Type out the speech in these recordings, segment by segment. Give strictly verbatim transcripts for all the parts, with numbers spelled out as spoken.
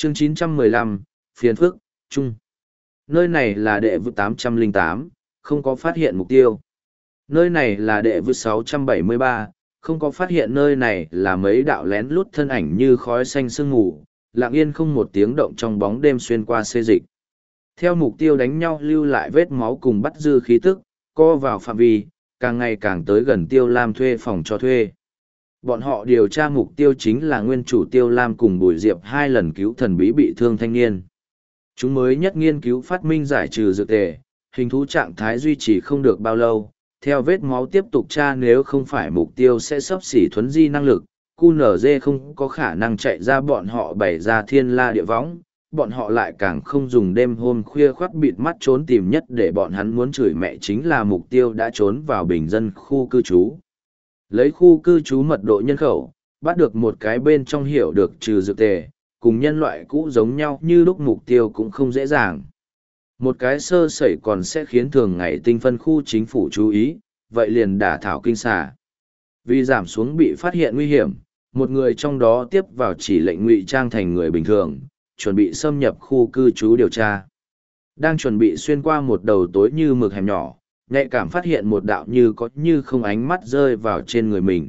Chương chín trăm mười lăm, phiền phức, chung. Nơi này là đệ vự tám trăm lẻ tám, không có phát hiện mục tiêu. Nơi này là đệ vự sáu trăm bảy mươi ba, không có phát hiện nơi này là mấy đạo lén lút thân ảnh như khói xanh sương mù, lặng yên không một tiếng động trong bóng đêm xuyên qua xê dịch. Theo mục tiêu đánh nhau lưu lại vết máu cùng bắt dư khí tức, co vào phạm vi, càng ngày càng tới gần Tiêu Lam thuê phòng cho thuê. Bọn họ điều tra mục tiêu chính là nguyên chủ Tiêu Lam cùng Bùi Diệp hai lần cứu thần bí bị thương thanh niên. Chúng mới nhất nghiên cứu phát minh giải trừ dược tề, hình thú trạng thái duy trì không được bao lâu, theo vết máu tiếp tục tra nếu không phải mục tiêu sẽ sắp xỉ thuấn di năng lực, cu nở dê không có khả năng chạy ra bọn họ bày ra thiên la địa võng, bọn họ lại càng không dùng đêm hôm khuya khoắt bịt mắt trốn tìm nhất để bọn hắn muốn chửi mẹ chính là mục tiêu đã trốn vào bình dân khu cư trú. Lấy khu cư trú mật độ nhân khẩu, bắt được một cái bên trong hiểu được trừ dược tề, cùng nhân loại cũ giống nhau như lúc mục tiêu cũng không dễ dàng. Một cái sơ sẩy còn sẽ khiến thường ngày tinh phân khu chính phủ chú ý, vậy liền đả thảo kinh xà. Vì giảm xuống bị phát hiện nguy hiểm, một người trong đó tiếp vào chỉ lệnh ngụy trang thành người bình thường, chuẩn bị xâm nhập khu cư trú điều tra. Đang chuẩn bị xuyên qua một đầu tối như mực hẻm nhỏ, nhạy cảm phát hiện một đạo như có như không ánh mắt rơi vào trên người mình.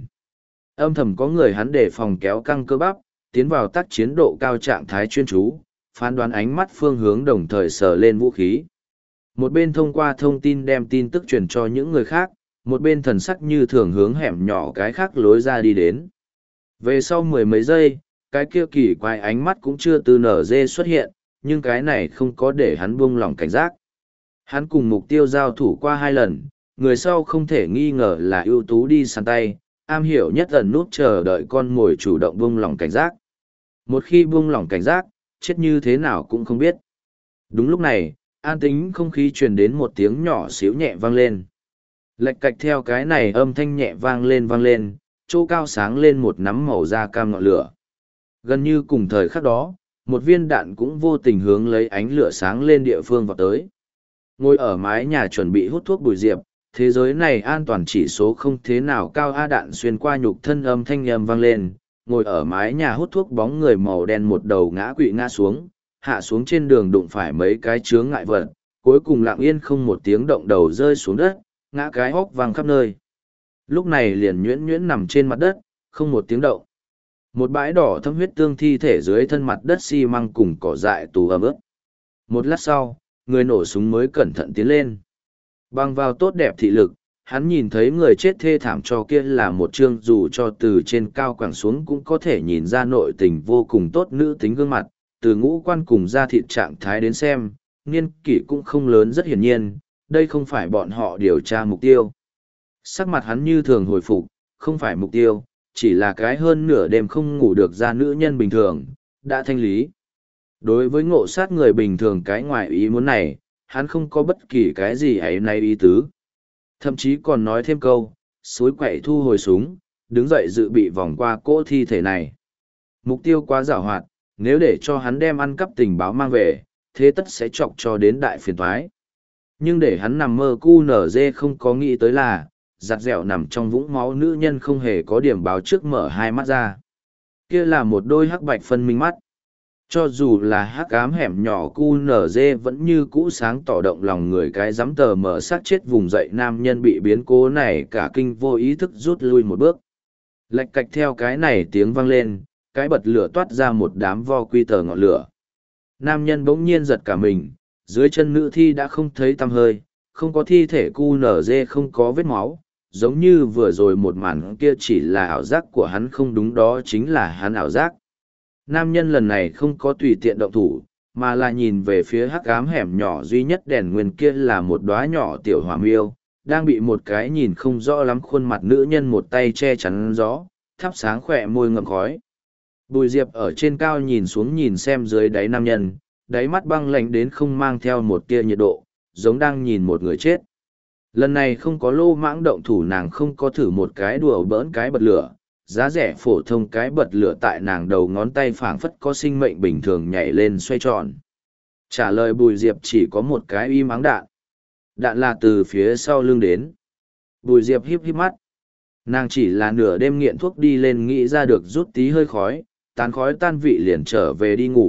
Âm thầm có người hắn để phòng kéo căng cơ bắp, tiến vào tác chiến độ cao trạng thái chuyên chú, phán đoán ánh mắt phương hướng đồng thời sờ lên vũ khí. Một bên thông qua thông tin đem tin tức truyền cho những người khác, một bên thần sắc như thường hướng hẻm nhỏ cái khác lối ra đi đến. Về sau mười mấy giây, cái kia kỳ quái ánh mắt cũng chưa từ nở dê xuất hiện, nhưng cái này không có để hắn buông lỏng cảnh giác. Hắn cùng mục tiêu giao thủ qua hai lần, người sau không thể nghi ngờ là ưu tú đi săn tay, am hiểu nhất ẩn nút chờ đợi con mồi chủ động buông lỏng cảnh giác. Một khi buông lỏng cảnh giác, chết như thế nào cũng không biết. Đúng lúc này, an tĩnh không khí truyền đến một tiếng nhỏ xíu nhẹ vang lên. Lạch cạch theo cái này âm thanh nhẹ vang lên vang lên, chỗ cao sáng lên một nắm màu da cam ngọn lửa. Gần như cùng thời khắc đó, một viên đạn cũng vô tình hướng lấy ánh lửa sáng lên địa phương vào tới. Ngồi ở mái nhà chuẩn bị hút thuốc Bùi Diệp, thế giới này an toàn chỉ số không thế nào cao, a đạn xuyên qua nhục thân âm thanh âm vang lên, ngồi ở mái nhà hút thuốc bóng người màu đen một đầu ngã quỵ ngã xuống, hạ xuống trên đường đụng phải mấy cái chướng ngại vật, cuối cùng lặng yên không một tiếng động đầu rơi xuống đất, ngã cái hốc vang khắp nơi. Lúc này liền nhuyễn nhuyễn nằm trên mặt đất, không một tiếng động. Một bãi đỏ thâm huyết tương thi thể dưới thân mặt đất xi măng cùng cỏ dại tù ẩm ướt. Một lát sau, người nổ súng mới cẩn thận tiến lên. Bằng vào tốt đẹp thị lực, hắn nhìn thấy người chết thê thảm cho kia là một chương dù cho từ trên cao quẳng xuống cũng có thể nhìn ra nội tình vô cùng tốt nữ tính gương mặt, từ ngũ quan cùng da thịt trạng thái đến xem, niên kỷ cũng không lớn, rất hiển nhiên, đây không phải bọn họ điều tra mục tiêu. Sắc mặt hắn như thường hồi phục, không phải mục tiêu, chỉ là cái hơn nửa đêm không ngủ được ra nữ nhân bình thường, đã thanh lý. Đối với ngộ sát người bình thường cái ngoài ý muốn này, hắn không có bất kỳ cái gì ấy nay ý tứ. Thậm chí còn nói thêm câu, suối quậy thu hồi súng, đứng dậy dự bị vòng qua cỗ thi thể này. Mục tiêu quá giàu hoạt, nếu để cho hắn đem ăn cắp tình báo mang về, thế tất sẽ chọc cho đến đại phiền toái. Nhưng để hắn nằm mơ cu nở dê không có nghĩ tới là, giặt dẻo nằm trong vũng máu nữ nhân không hề có điểm báo trước mở hai mắt ra. Kia là một đôi hắc bạch phân minh mắt. Cho dù là hắc ám hẻm nhỏ cu nở dê vẫn như cũ sáng tỏ động lòng người, cái dám tờ mở sát chết vùng dậy nam nhân bị biến cố này cả kinh vô ý thức rút lui một bước. Lạch cạch theo cái này tiếng vang lên, cái bật lửa toát ra một đám vo quy tờ ngọn lửa. Nam nhân bỗng nhiên giật cả mình, dưới chân nữ thi đã không thấy tăm hơi, không có thi thể cu nở dê, không có vết máu, giống như vừa rồi một màn kia chỉ là ảo giác của hắn, không đúng, đó chính là hắn ảo giác. Nam nhân lần này không có tùy tiện động thủ, mà là nhìn về phía hắc ám hẻm nhỏ duy nhất đèn nguyên, kia là một đóa nhỏ tiểu hỏa miêu, đang bị một cái nhìn không rõ lắm khuôn mặt nữ nhân một tay che chắn gió, thắp sáng khỏe môi ngậm khói. Bùi Diệp ở trên cao nhìn xuống nhìn xem dưới đáy nam nhân, đáy mắt băng lạnh đến không mang theo một tia nhiệt độ, giống đang nhìn một người chết. Lần này không có lô mãng động thủ, nàng không có thử một cái đùa bỡn cái bật lửa, giá rẻ phổ thông cái bật lửa tại nàng đầu ngón tay phảng phất có sinh mệnh bình thường nhảy lên xoay tròn. Trả lời Bùi Diệp chỉ có một cái im ắng đạn. Đạn là từ phía sau lưng đến. Bùi Diệp híp híp mắt. Nàng chỉ là nửa đêm nghiện thuốc đi lên nghĩ ra được rút tí hơi khói, tán khói tan vị liền trở về đi ngủ,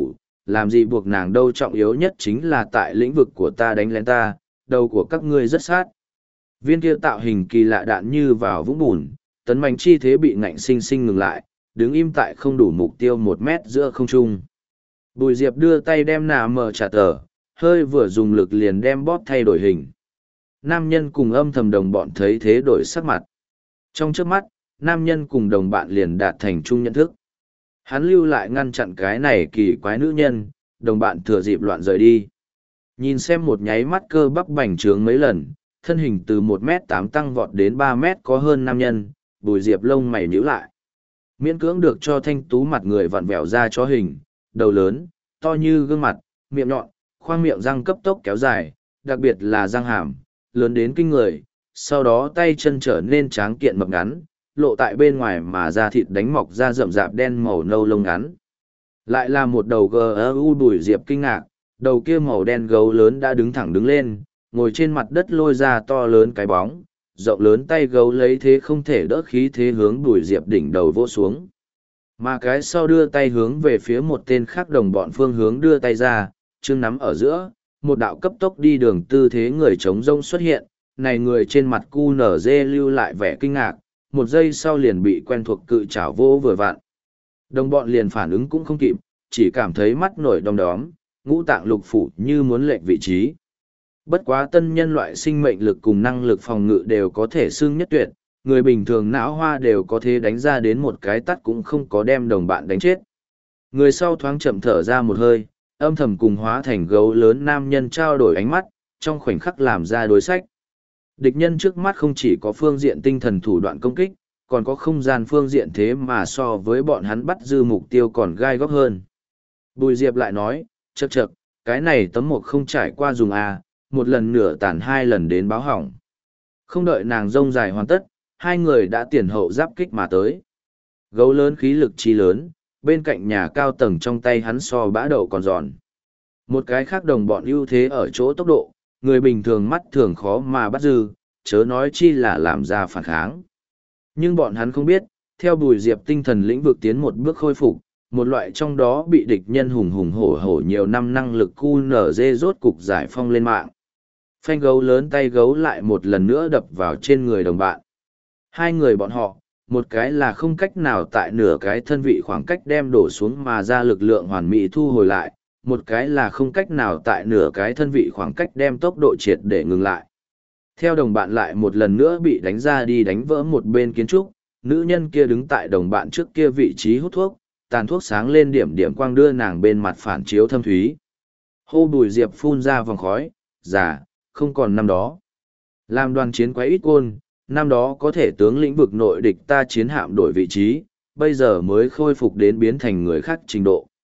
làm gì buộc nàng đâu, trọng yếu nhất chính là tại lĩnh vực của ta đánh lén ta, đầu của các ngươi rất sát. Viên kia tạo hình kỳ lạ đạn như vào vũng bùn, tấn mạnh chi thế bị ngạnh sinh sinh ngừng lại, đứng im tại không đủ mục tiêu một mét giữa không trung. Bùi Diệp đưa tay đem nà mờ trả tờ, hơi vừa dùng lực liền đem bóp thay đổi hình. Nam nhân cùng âm thầm đồng bọn thấy thế đổi sắc mặt. Trong trước mắt, nam nhân cùng đồng bạn liền đạt thành chung nhận thức. Hắn lưu lại ngăn chặn cái này kỳ quái nữ nhân, đồng bạn thừa dịp loạn rời đi. Nhìn xem một nháy mắt cơ bắp bành trướng mấy lần, thân hình từ một mét tám tăng vọt đến ba mét có hơn nam nhân, Bùi Diệp lông mày nhíu lại. Miễn cưỡng được cho thanh tú mặt người vặn vẹo ra cho hình, đầu lớn, to như gương mặt, miệng nhọn, khoang miệng răng cấp tốc kéo dài, đặc biệt là răng hàm, lớn đến kinh người, sau đó tay chân trở nên tráng kiện mập ngắn, lộ tại bên ngoài mà da thịt đánh mọc ra rậm rạp đen màu nâu lông ngắn. Lại là một đầu gù. Bùi Diệp kinh ngạc, đầu kia màu đen gấu lớn đã đứng thẳng đứng lên, ngồi trên mặt đất lôi ra to lớn cái bóng, rộng lớn tay gấu lấy thế không thể đỡ khí thế hướng Bùi Diệp đỉnh đầu vỗ xuống. Mà cái sau đưa tay hướng về phía một tên khác đồng bọn phương hướng đưa tay ra, chương nắm ở giữa, một đạo cấp tốc đi đường tư thế người chống rông xuất hiện, này người trên mặt cu nở dê lưu lại vẻ kinh ngạc, một giây sau liền bị quen thuộc cự chảo vô vừa vặn. Đồng bọn liền phản ứng cũng không kịp, chỉ cảm thấy mắt nổi đom đóm, ngũ tạng lục phủ như muốn lệch vị trí. Bất quá tân nhân loại sinh mệnh lực cùng năng lực phòng ngự đều có thể xưng nhất tuyệt, người bình thường não hoa đều có thể đánh ra đến một cái tắt cũng không có đem đồng bạn đánh chết. Người sau thoáng chậm thở ra một hơi, âm thầm cùng hóa thành gấu lớn nam nhân trao đổi ánh mắt, trong khoảnh khắc làm ra đối sách. Địch nhân trước mắt không chỉ có phương diện tinh thần thủ đoạn công kích, còn có không gian phương diện thế mà so với bọn hắn bắt dư mục tiêu còn gai góc hơn. Bùi Diệp lại nói, chậc chậc, cái này tấm mộc không trải qua dùng à, một lần nửa tàn hai lần đến báo hỏng. Không đợi nàng rông dài hoàn tất, hai người đã tiền hậu giáp kích mà tới. Gấu lớn khí lực chi lớn, bên cạnh nhà cao tầng trong tay hắn so bã đậu còn giòn. Một cái khác đồng bọn ưu thế ở chỗ tốc độ, người bình thường mắt thường khó mà bắt dư, chớ nói chi là làm ra phản kháng. Nhưng bọn hắn không biết, theo Bùi Diệp tinh thần lĩnh vực tiến một bước khôi phục, một loại trong đó bị địch nhân hùng hùng hổ hổ nhiều năm năng lực cu nở dê rốt cục giải phong lên mạng. Phanh gấu lớn tay gấu lại một lần nữa đập vào trên người đồng bạn. Hai người bọn họ, một cái là không cách nào tại nửa cái thân vị khoảng cách đem đổ xuống mà ra lực lượng hoàn mỹ thu hồi lại, một cái là không cách nào tại nửa cái thân vị khoảng cách đem tốc độ triệt để ngừng lại. Theo đồng bạn lại một lần nữa bị đánh ra đi đánh vỡ một bên kiến trúc, nữ nhân kia đứng tại đồng bạn trước kia vị trí hút thuốc, tàn thuốc sáng lên điểm điểm quang đưa nàng bên mặt phản chiếu thâm thúy. Hô Bùi Diệp phun ra vòng khói, già, không còn năm đó. Làm đoàn chiến quái ít côn, năm đó có thể tướng lĩnh vực nội địch ta chiến hạm đổi vị trí, bây giờ mới khôi phục đến biến thành người khác trình độ.